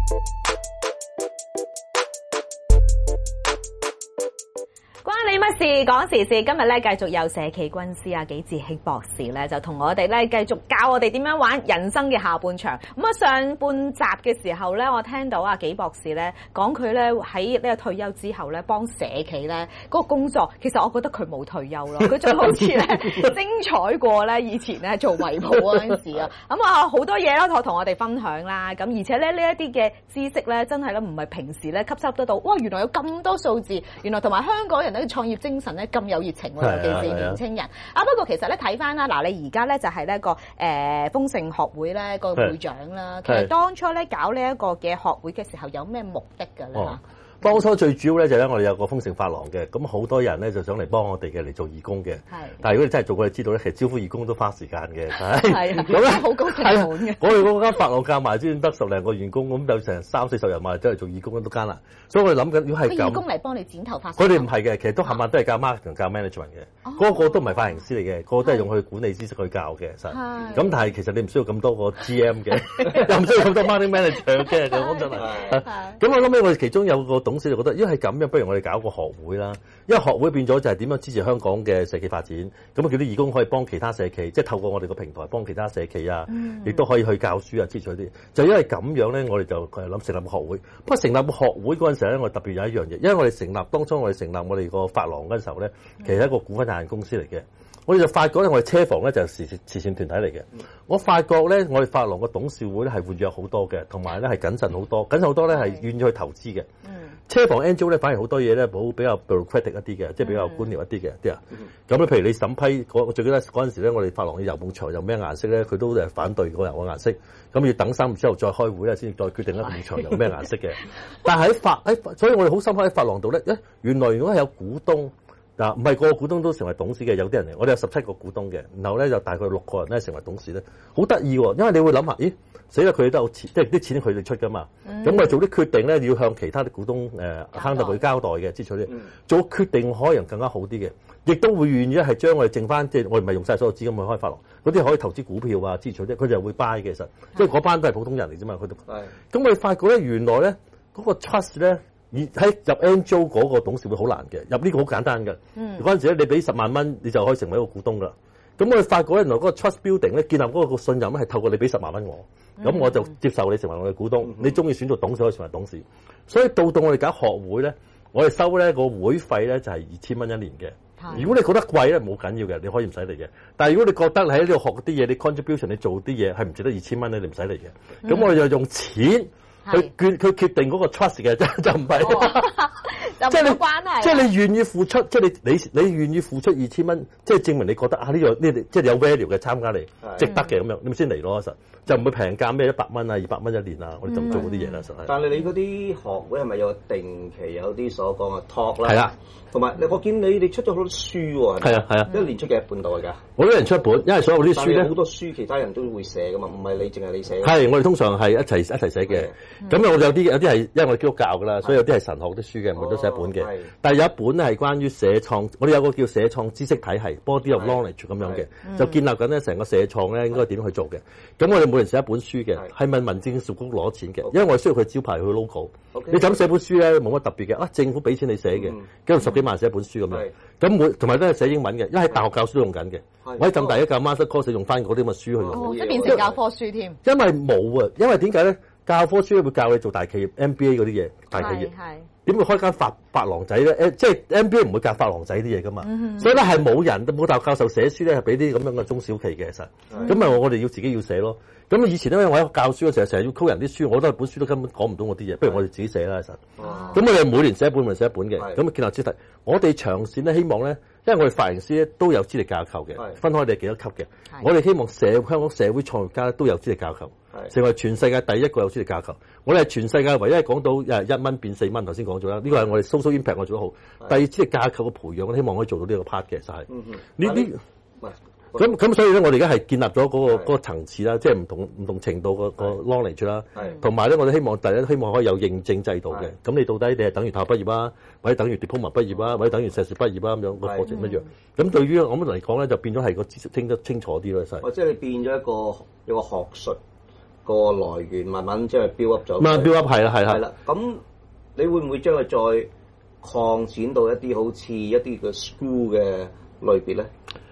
關你乜事？講時事，今日咧繼續有社企軍師啊紀志興博士咧，就同我哋咧繼續教我哋點樣玩人生嘅下半場。咁啊，上半集嘅時候咧，我聽到啊紀博士咧講佢咧喺呢個退休之後咧幫社企咧嗰個工作，其實我覺得佢冇退休咯，佢仲好似咧精彩過咧以前咧做維普嗰陣時啊。咁啊好多嘢啦，同我哋分享啦。咁而且咧呢一啲嘅知識咧，真係咧唔係平時咧吸收得到。哇！原來有咁多數字，原來同埋香港人咧創業精神咧咁有熱情喎，尤其是年青人。啊不過其實咧睇翻啦，嗱你而家咧就係呢個豐盛學會咧個會長啦。其實當初咧搞呢一個嘅學會嘅時候，有咩目的㗎咧？ 當初最主要咧就係我哋有個豐盛髮廊嘅，咁好多人咧就想嚟幫我哋嘅嚟做義工嘅。但係如果你真係做過，你知道咧，其實招呼義工都花時間嘅。係。咁咧好高成本嘅。我哋嗰間髮廊夾埋先得10零個員工，咁有成30-40人埋真係做義工都艱難。所以我哋諗緊，如果係咁，義工嚟幫你剪頭髮。 佢哋唔係嘅，其實都冚唪唥都係教 marketing 同教 management 嘅。個個都唔係髮型師嚟嘅，個個都係用佢管理知識去教嘅。實。咁但係其實你唔需要咁多個 GM 嘅，又唔需要咁多 marketing manager 嘅。咁真係。咁我諗起我哋其中有個董事就覺得，因為係咁樣，不如我哋搞個學會啦。因為學會變咗就係點樣支持香港嘅社企發展，咁叫啲義工可以幫其他社企，即係透過我哋個平台幫其他社企啊，亦都可以去教書啊，支持啲。就因為咁樣咧，我哋就諗成立個學會。不過成立個學會嗰陣時咧，我特別有一樣嘢，因為我哋成立當初我哋成立我哋個髮廊嗰陣時候咧，其實係一個股份有限公司嚟嘅。我哋就發覺咧，我哋車房咧就係慈善團體嚟嘅。我發覺咧，我哋髮廊個董事會咧係活躍好多嘅，同埋咧係謹慎好多，謹慎好多咧係願意去投資嘅。車房 NGO 咧反而好多嘢咧比較 bureaucratic 一啲嘅，即係比較官僚一啲嘅啲啊。咁咧，譬如你審批我最記得嗰陣時咧，我哋髮廊嘅油埲牆有咩顏色咧，佢都係反對嗰油嘅顏色。咁要等3個月之後再開會咧，先至再決定一埲牆有咩顏色嘅。但係所以我哋好深刻喺髮廊度咧，原來如果係有股東。嗱，唔係個個股東都成為董事嘅，有啲人嚟，我哋有17個股東嘅，然後咧就大概6個人咧成為董事咧，好得意喎，因為你會諗下，咦，死啦，佢哋都有錢，即係啲錢佢哋出噶嘛，咁我哋做啲決定咧要向其他啲股東坑到佢交代嘅，支取啲做決定可能更加好啲嘅，亦都會願意係將我哋剩翻，即係我哋唔係用晒所有資金去開髮廊，嗰啲可以投資股票啊，支取啲，佢就會 buy 嘅，其實，即係嗰班都係普通人嚟啫嘛，佢都，咁我哋發覺咧，原來咧嗰個 trust 咧。喺入 NGO 嗰個董事會好難嘅，入呢個好簡單嘅。嗰陣時咧，你俾10萬蚊，你就可以成為一個股東噶啦。咁我哋發覺咧，原來嗰個 trust building 咧，建立嗰個信任咧，係透過你俾10萬蚊我，咁我就接受你成為我嘅股東。你中意選做董事可以成為董事。所以到我哋搞學會咧，我哋收咧個會費咧就係2000蚊一年嘅。如果你覺得貴咧，冇緊要嘅，你可以唔使嚟嘅。但係如果你覺得你喺呢度學啲嘢，你 contribution 你做啲嘢係唔值得2000蚊咧，你唔使嚟嘅。咁我哋就用錢。佢決定嗰個 trust 嘅，就唔係， 即係冇關係。 即係你願意付出，即係你願意付出2000蚊，即係證明你覺得啊呢即係有 value 嘅參加嚟，值得嘅咁樣，你咪先嚟咯。實就唔會平價咩100蚊啊、200蚊一年啊，我哋就唔做嗰啲嘢啦。實係。 但係你嗰啲學會係咪有定期有啲所講嘅 talk 啦？ 係啦。 同埋我見你哋出咗好多書喎。係啊。一年出幾本到㗎？ 我一人出一本，因為所有啲書咧， 好多書其他人都會寫㗎嘛，唔係你淨係你寫。 係，我哋通常係一齊寫嘅。咁我有啲係，因為我哋基督教㗎啦，所以有啲係神學啲書嘅，我哋都寫一本嘅。但係有一本咧係關於社創，我哋有個叫社創知識體系 ，body of knowledge 咁樣嘅，就建立緊咧成個社創咧應該點樣去做嘅。咁我哋每人寫一本書嘅，係問民政事務局攞錢嘅，因為我哋需要佢招牌佢 logo。你就咁寫本書咧冇乜特別嘅，政府俾錢你寫嘅，跟住10幾萬寫一本書咁樣。咁同埋都係寫英文嘅，因為喺大學教書都用緊嘅。我喺浸大一教 master course 用翻嗰啲咁嘅書去用。 即係變成教科書添。 因為冇啊，因為點解咧？教科書會教你做大企業 MBA 嗰啲嘢，大企業點會開間髮廊仔咧？即係 MBA 唔會教髮廊仔啲嘢噶嘛，所以咧係冇人冇大學教授寫書咧係俾啲咁樣嘅中小企嘅，其實咁咪我哋要自己要寫咯。咁以前咧我喺教書嘅時候成日要 call 人啲書，我都係本書都根本講唔到我啲嘢，不如我哋自己寫啦，其實。咁我哋每年寫一本，每年寫一本嘅，咁建立主題。我哋長線咧希望咧，因為我哋髮型師咧都有資歷架構嘅，分開你係幾多級嘅。我哋希望香港社會創業家都有資歷架構，成為全世界第一個有資歷架構。我哋係全世界唯一係講到1蚊變4蚊，頭先講咗啦。呢個係我哋 social impact 我做得好。第二資歷架構嘅培養，我希望可以做到呢個 part 嘅，實係呢啲。咁所以咧，我哋而家係建立咗嗰個層次啦，即係唔同程度個 knowledge 啦，同埋咧，我哋希望第一希望可以有認證制度嘅。咁你到底你係等於大學畢業啊，或者等於 diploma 畢業啊，或者等於碩士畢業啊咁樣個課程一樣。咁對於我哋嚟講咧，就變咗係個知識清楚啲咯，實。 即係你變咗有個學術個來源慢慢即係 build up 咗。 build up 係啦，係啦。咁你會唔會將佢再擴展到一啲好似一啲嘅 school 嘅類別咧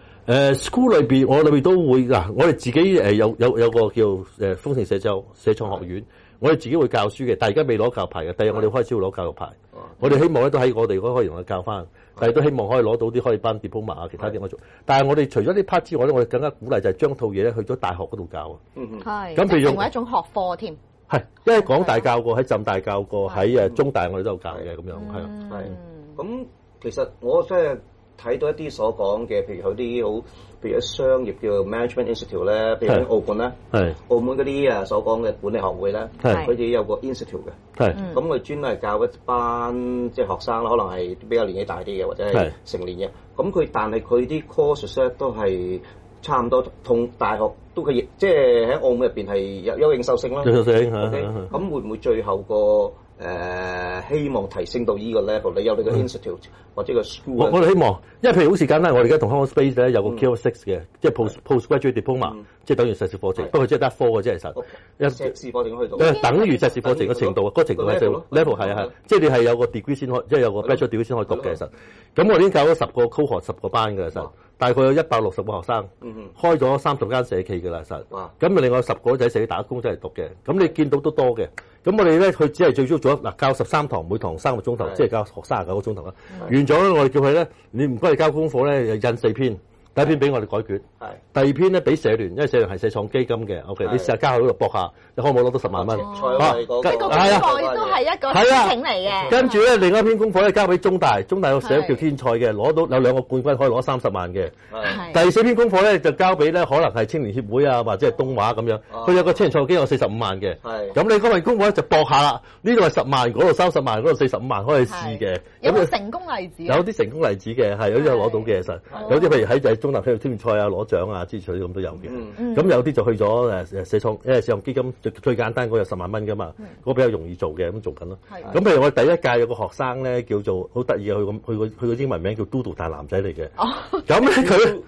？school 裏邊，我裏邊都會嗱，我哋自己有個叫豐盛社創學院，我哋自己會教書嘅，但係而家未攞教牌嘅。第日我哋開始會攞教育牌。我哋希望咧都喺我哋嗰可以用嚟教翻，但係都希望可以攞到啲可以班 diploma 啊，其他啲我做。但係我哋除咗呢 part 之外咧，我哋更加鼓勵就係將套嘢咧去咗大學嗰度教。 係。 咁譬如成為一種學課添。 係，因為港大教過，喺浸大教過，喺中大我哋都有教嘅咁樣，係啊。 係。咁其實我真係睇到一啲所講嘅，譬如有啲好，譬如商業叫 management institute 咧，譬如喺澳門咧，澳門嗰啲所講嘅管理學會咧，佢哋有個 institute 嘅，咁佢專係教一班即係學生啦，可能係比較年紀大啲嘅，或者係成年嘅，咁但係佢啲 courses 咧都係差唔多同大學都佢即係喺澳門入邊係有認受性啦。 認受性咁會唔會最後個希望提升到呢個 level？你有你個 institute 或者個 school？ 我哋希望，因為譬如好似簡單，我哋而家同香港 Space 咧有個 Q6 嘅，即係 postgraduate diploma，即係等於碩士課程，不過即係得科嘅啫，其實碩士課程去到， 等於碩士課程嘅程度，嗰個程度係 level 係啊係，即係你係有個 degree 先可，即係有個 bachelor degree 先可以讀嘅其實。咁我已經教咗10個 cohort 10個班嘅其實，大概有160個學生，開咗30間社企嘅啦其實。咁另外10個仔社企打工真係讀嘅，咁你見到都多嘅。咁我哋咧，佢只係最足咗教13堂，每堂3個鐘頭，即係教學39個鐘頭啦。完咗咧，我哋叫佢咧，你唔該你交功課咧，印4篇。第一篇俾我哋改卷，第二篇咧俾社聯，因為社聯係社創基金嘅。OK， 你試下交喺嗰度搏下，你可唔可以攞到10萬蚊？ 呢個功課都係一個申請嚟嘅。 跟住咧，另一篇功課咧交俾中大有社叫天才嘅，攞到有2個冠軍可以攞30萬嘅。第4篇功課咧就交俾咧可能係青年協會啊，或者係東華咁樣，佢有個青年創基金有45萬嘅。咁你嗰份功課咧就搏下啦，呢度係10萬，嗰度30萬，嗰度45萬可以試嘅。 有冇成功例子？ 有啲成功例子嘅，係有啲攞到嘅，其實有啲譬如喺中大體育青年賽啊攞獎啊之類咁都有嘅。咁有啲就去咗社創，因為社創基金最簡單嗰個有10萬蚊噶嘛，嗰個比較容易做嘅，咁做緊咯。咁譬如我哋第一屆有個學生咧叫做好得意嘅，佢個英文名叫 Doodle 大男仔嚟嘅。咁咧佢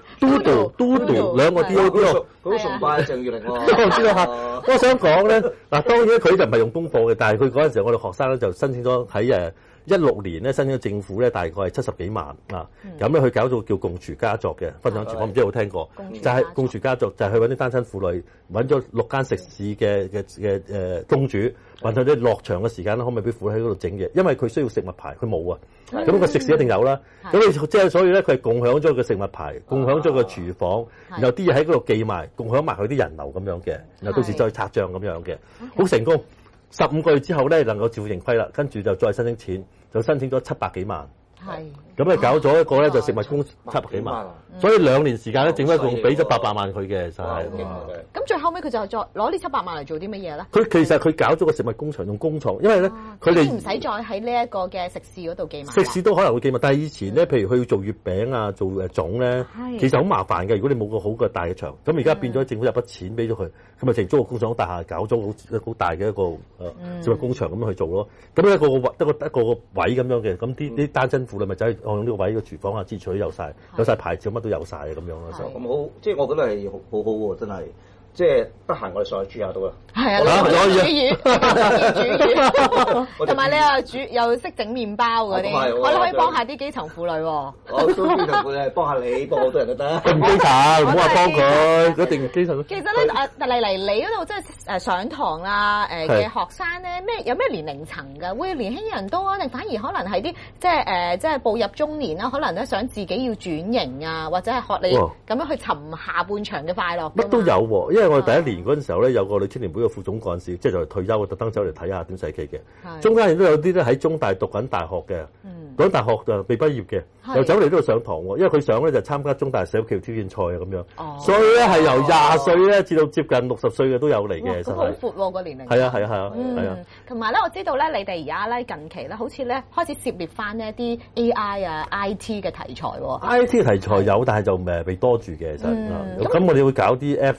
Doodle 兩個 D O D 咯， 好崇拜鄭裕玲喎。 我知道嚇，我想講咧嗱，當然佢就唔係用功課嘅，但係佢嗰陣時我哋學生咧就申請咗喺16年咧申請咗政府咧大概係70幾萬啊，咁咧佢搞到叫共廚家作嘅分享廚房，唔知有冇聽過？就係共廚家作，就係去揾啲單親婦女，揾咗6間食肆嘅東主，問佢哋落場嘅時間可唔可以俾婦女喺嗰度整嘢？因為佢需要食物牌，佢冇啊，咁個食肆一定有啦。咁你即係所以咧，佢係共享咗個食物牌，共享咗個廚房，然後啲嘢喺嗰度寄埋，共享埋佢啲人流咁樣嘅，然後到時再拆帳咁樣嘅，好成功。15個月之後咧，能夠照盈虧啦，跟住就再申請錢，就申請咗700幾萬。係。咁你搞咗一個咧就食物工700幾萬，所以2年時間咧，整一共俾咗800萬佢嘅，就係。 咁最後尾佢就再攞呢700萬嚟做啲乜嘢咧？ 其實佢搞咗個食物工場，用工廠，因為咧佢哋唔使再喺呢一個嘅食肆嗰度寄賣。 食肆都可能會寄賣，但係以前咧，譬如佢要做月餅啊，做粽咧，其實好麻煩嘅。如果你冇個好嘅大嘅場，咁而家變咗政府有筆錢俾咗佢，咁咪成租個工廠大廈搞咗好大嘅一個食物工場咁樣去做咯。咁一個位咁樣嘅，咁啲單親婦女咪走去用呢個位嘅廚房啊，支取有晒牌照，乜都有晒咁樣咯。就咁好，即係我覺得係好好喎，真係。即係得閒我哋上去煮下都啦。 係啊，煮魚，同埋你又識整麵包嗰啲，我哋可以幫下啲基層婦女喎。 我都基層婦女，幫下你，幫好多人都得。 唔基層，唔好話幫佢，一定基層。 其實咧，嚟你嗰度即係上堂啦，嘅學生咧，有咩年齡層㗎？會年輕人多啊，定反而可能係啲即係步入中年啦，可能咧想自己要轉型啊，或者係學你咁樣去尋下半場嘅快樂。 乜都有喎，因為我哋第1年嗰陣時候咧，有個女青年會嘅副總幹事，即係就退休，特登走嚟睇下點社企嘅。中間亦都有啲咧喺中大讀緊大學嘅，讀緊大學就未畢業嘅，又走嚟呢度上堂喎。因為佢想咧就參加中大社企挑戰賽啊咁樣，所以咧係由20歲咧至到接近60歲嘅都有嚟嘅，真係。好闊喎個年齡。係啊。 同埋咧，我知道咧，你哋而家咧近期咧，好似咧開始涉獵翻呢一啲 AI 啊、IT 嘅題材喎。 IT 題材有，但係就未多住嘅，其實。咁我哋會搞啲 Apps 啊，或者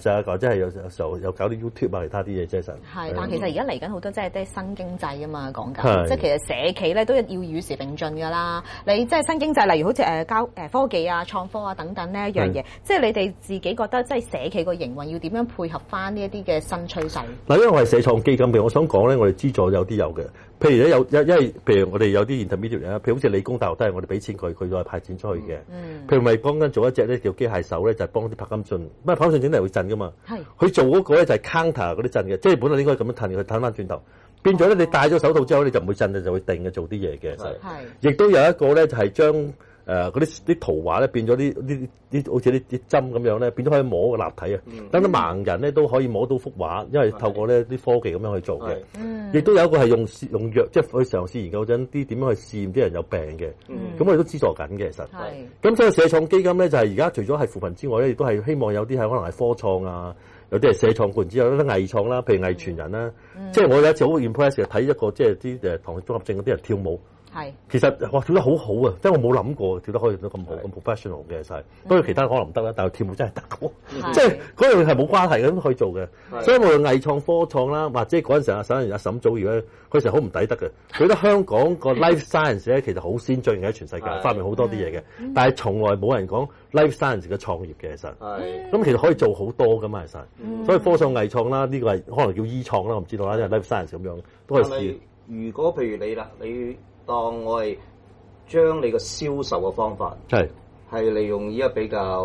係有時候又搞啲 YouTube 啊，其他啲嘢啫， 係，但其實而家嚟緊好多即係啲新經濟啊嘛，講緊，即係其實社企咧都要與時並進㗎啦。你即係新經濟，例如好似科技啊、創科啊等等呢一樣嘢，即係你哋自己覺得即係社企個營運要點樣配合翻呢一啲嘅新趨勢？ 嗱，因為我係社創基金嘅，我想講咧，我哋資助有啲有嘅。譬如咧因為譬如我哋有啲 intermediate 啊，譬如好似理工大學都係我哋俾錢佢再派錢出去嘅。譬如咪幫緊做一隻咧叫機械手咧，就係幫啲柏金遜，因為柏金遜整嚟會震噶嘛。佢做嗰個咧就係 counter 嗰啲震嘅，即係本來應該咁樣褪，佢褪翻轉頭，變咗咧你戴咗手套之後你就唔會震嘅，就會定嘅做啲嘢嘅。亦都有一個咧就係將嗰啲圖畫咧變咗啲好似啲針咁樣咧，變咗可以摸個立體啊！等啲盲人咧都可以摸到幅畫，因為透過呢啲科技咁樣去做嘅。亦都有一個係用藥，即係去嘗試研究緊啲點樣去試驗啲人有病嘅。咁我哋都資助緊嘅，其實。咁所以社創基金咧就係而家除咗係扶貧之外咧，亦都係希望有啲係可能係科創啊，有啲係社創固然之有啲藝創啦，譬如藝傳人啦。即係我有一次好 impress 嘅睇一個即係啲唐氏綜合症嗰啲人跳舞。其實哇跳得好好啊！即係我冇諗過跳得可以跳得咁好咁 professional 嘅曬，不過其他可能唔得啦，但係跳舞真係得嘅，即係嗰樣係冇關係嘅咁去做嘅。所以無論藝創科創啦，或者嗰陣時阿沈祖堯咧，佢成日好唔抵得嘅。佢覺得香港個 life science 咧其實好先進嘅喺全世界，發明好多啲嘢嘅，但係從來冇人講 life science 嘅創業嘅其實。咁其實可以做好多噶嘛其實。所以科創藝創啦，呢個係可能叫醫創啦，我唔知道啦，因為 life science 咁樣都可以試。 如果譬如你啦，你當我係將你個銷售嘅方法係利用依家比較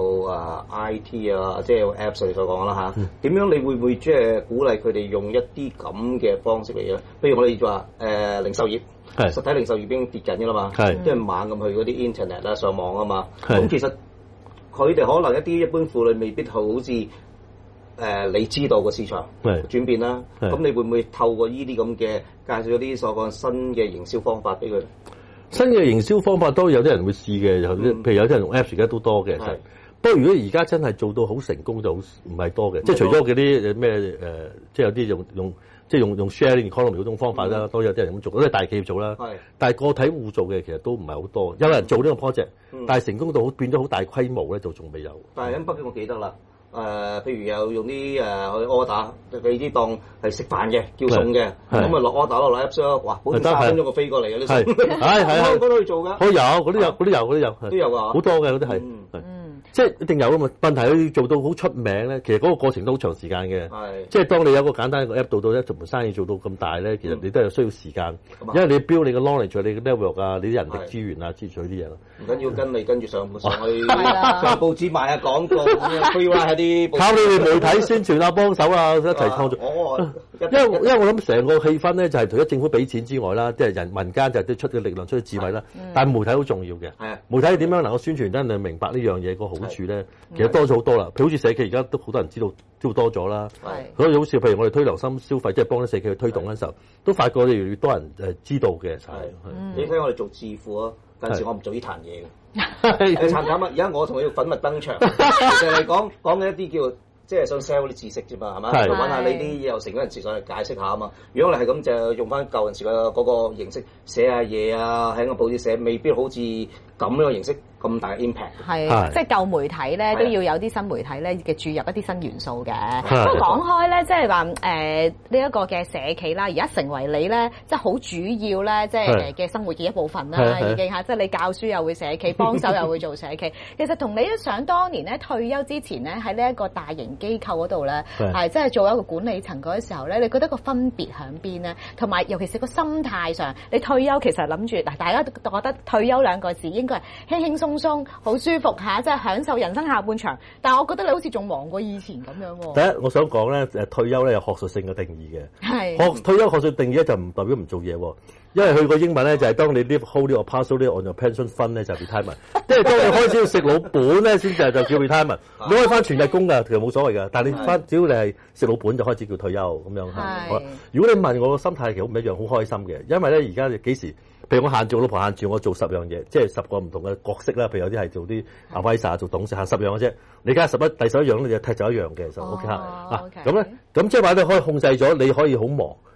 IT 啊，即係 Apps 你所講啦嚇，點樣你會唔會即係鼓勵佢哋用一啲咁嘅方式嚟嘅？譬如我哋話零售業，實體零售業已經跌緊㗎啦嘛，即係猛咁去嗰啲 internet 啊上網啊嘛，咁其實佢哋可能一啲一般婦女未必好似你知道個市場轉變啦，咁你會唔會透過呢啲咁嘅介紹啲所講新嘅營銷方法俾佢？ 新嘅營銷方法都有啲人會試嘅，譬如有啲人用 Apps 而家都多嘅。不過如果而家真係做到好成功就唔係多嘅，即係除咗嗰啲咩即係有啲用 sharing economy 嗰種方法啦，都有啲人咁做，嗰啲大企業做啦。但係個體戶做嘅其實都唔係好多，有人做呢個 project，但係成功到變咗好大規模咧，就仲未有。 但係喺北京我記得啦。譬如有用啲去 order，俾啲當係食飯嘅叫餸嘅，咁啊落 order 落 Apps，哇，好似3分鐘個飛過嚟嘅呢啲，香港都去做㗎。 有嗰啲有， 都有㗎， 好多嘅嗰啲係。即係一定有㗎嘛？問題佢做到好出名咧，其實嗰個過程都好長時間嘅。即係當你有個簡單嘅 app 到一做盤生意做到咁大咧，其實你都係需要時間，因為你要 build你嘅 knowledge、你嘅 network 啊、你啲人力資源啊之類啲嘢咯。 唔緊要跟住上去上報紙賣下廣告，推話喺啲靠你哋媒體宣傳啊、幫手啊一齊創造。因為我諗成個氣氛咧就係除咗政府俾錢之外啦，即係民間就係出嘅力量、出嘅智慧啦。但係媒體好重要嘅。媒體點樣能夠宣傳得你明白呢樣嘢個好處咧？其實多咗好多啦。譬如好似社企而家都好多人知道多咗啦。所以好似譬如我哋推留心消費，即係幫啲社企去推動嗰陣時候，都發覺越嚟越多人知道嘅。 你睇我哋做致富啊，近時我唔做呢壇嘢嘅。你慘慘啊！而家我同你要粉墨登場，其實係講嘅一啲叫。即係想 sell 啲知識啫嘛，係咪？揾下你啲有成嗰陣時上嚟解釋下啊嘛。如果你係咁就用翻舊陣時嘅嗰個形式寫下嘢啊，喺個報紙寫，未必好似咁樣嘅形式咁大嘅 impact。係，即係舊媒體咧都要有啲新媒體咧嘅注入一啲新元素嘅。不過講開咧，即係話呢一個嘅社企啦，而家成為你咧即係好主要咧，即係嘅生活嘅一部分啦，已經嚇。即係你教書又會社企，幫手又會做社企。其實同你都想當年咧退休之前咧喺呢一個大型機構嗰度咧，係即係做一個管理層嗰時候咧，你覺得個分別喺邊咧？同埋尤其是個心態上，你退休其實諗住嗱，大家都覺得退休兩個字應該係輕輕鬆鬆、好舒服嚇，即係享受人生下半場。但係我覺得你好似仲忙過以前咁樣喎。第一， 我想講咧，退休咧有學術性嘅定義嘅。退休學術定義咧就唔代表唔做嘢喎。因為佢個英文咧就係當你 hold 呢個 partial on your pension fund 咧就 retirement， 即係當你開始要食老本咧先就叫 retirement。你可以翻全日工㗎，其實冇所謂㗎。但係你翻只要你係食老本就開始叫退休咁樣。如果你問我個心態其實好唔一樣，好開心嘅。因為咧而家幾時，譬如我限住老婆限住我做10樣嘢，即係10個唔同嘅角色啦。譬如有啲係做啲 advisor 做董事，限10樣嘅啫。你而家第11樣咧就踢走1樣嘅，就 OK 嚇。咁咧咁即係話你可以控制咗，你可以好忙。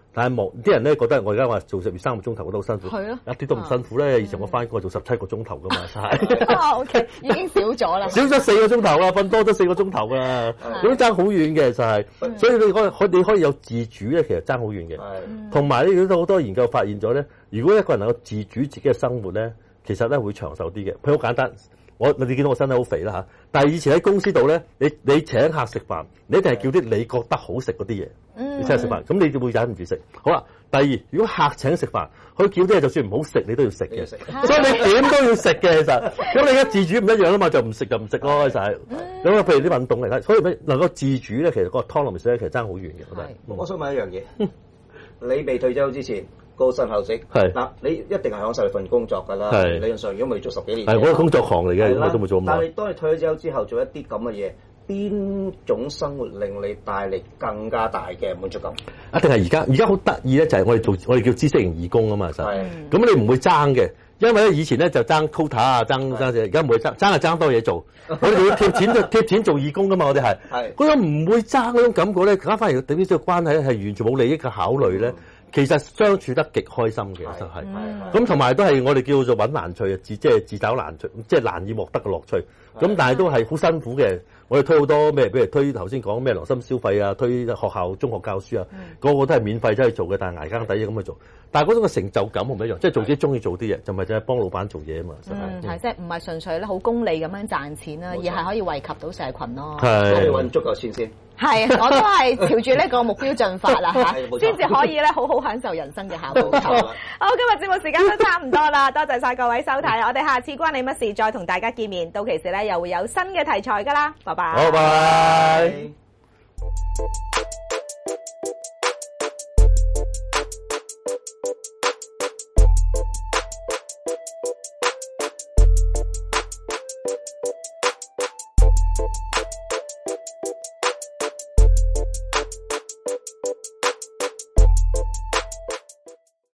但係啲人咧覺得我而家話做12、3個鐘頭我都好辛苦， 係咯， 一啲都唔辛苦咧。以前我翻工做17個鐘頭噶嘛， OK， 已經少咗啦， 少咗4個鐘頭啦，瞓多咗4個鐘頭啦，咁爭好遠嘅就係，所以你可以有自主咧，其實爭好遠嘅。同埋呢，好多研究發現咗咧，如果一個人能夠自主自己嘅生活咧，其實咧會長壽啲嘅。譬如好簡單。你見到我身體好肥啦嚇，但係以前喺公司度咧，你請客食飯，你一定係叫啲你覺得好食嗰啲嘢，你請客食飯，咁你就會忍唔住食。好啦，第二，如果客請食飯，佢叫啲嘢就算唔好食，你都要食嘅，所以你點都要食嘅其實。咁你而家自主唔一樣啦嘛，就唔食就唔食咯，其實係。咁啊，譬如啲運動嚟睇，所以能夠自主咧，其實個 autonomy 咧，其實爭好遠嘅。 我想問一樣嘢，你未退休之前。高薪厚職嗱，你一定係享受你份工作㗎啦。理論上，如果未做10幾年， 係我係工作狂嚟嘅，我都冇做咁耐。 但係當你退咗休之後，做一啲咁嘅嘢，邊種生活令你帶嚟更加大嘅滿足感？ 一定係而家好得意咧，就係我哋叫知識型義工啊嘛，其實。咁你唔會爭嘅，因為咧以前咧就爭 quota 啊，爭嘢，而家唔會爭係爭多嘢做。我哋會貼錢做義工㗎嘛，我哋係。嗰種唔會爭嗰種感覺咧，而家反而對呢個關係咧係完全冇利益嘅考慮咧。其實相處得極開心嘅，就係咁，同埋都係我哋叫做揾難趣啊，即係自找難趣，即係難以獲得嘅樂趣。咁但係都係好辛苦嘅。我哋推好多咩，比如推頭先講咩良心消費啊，推學校中學教書啊，個個都係免費走去做嘅，但係捱更抵咁去做。但係嗰種嘅成就感唔一樣，即係做自己中意做啲嘢，就唔係淨係幫老闆做嘢啊嘛。 係即係唔係純粹咧好功利咁樣賺錢啦，而係可以惠及到社群咯。 係揾足夠錢先。 係，我都係朝住呢個目標進發啦嚇，先至可以咧好好享受人生嘅下半場。好，今日節目時間都差唔多啦，多謝晒各位收睇，我哋下次關你乜事再同大家見面，到期時咧又會有新嘅題材㗎啦，拜拜。 好，拜拜。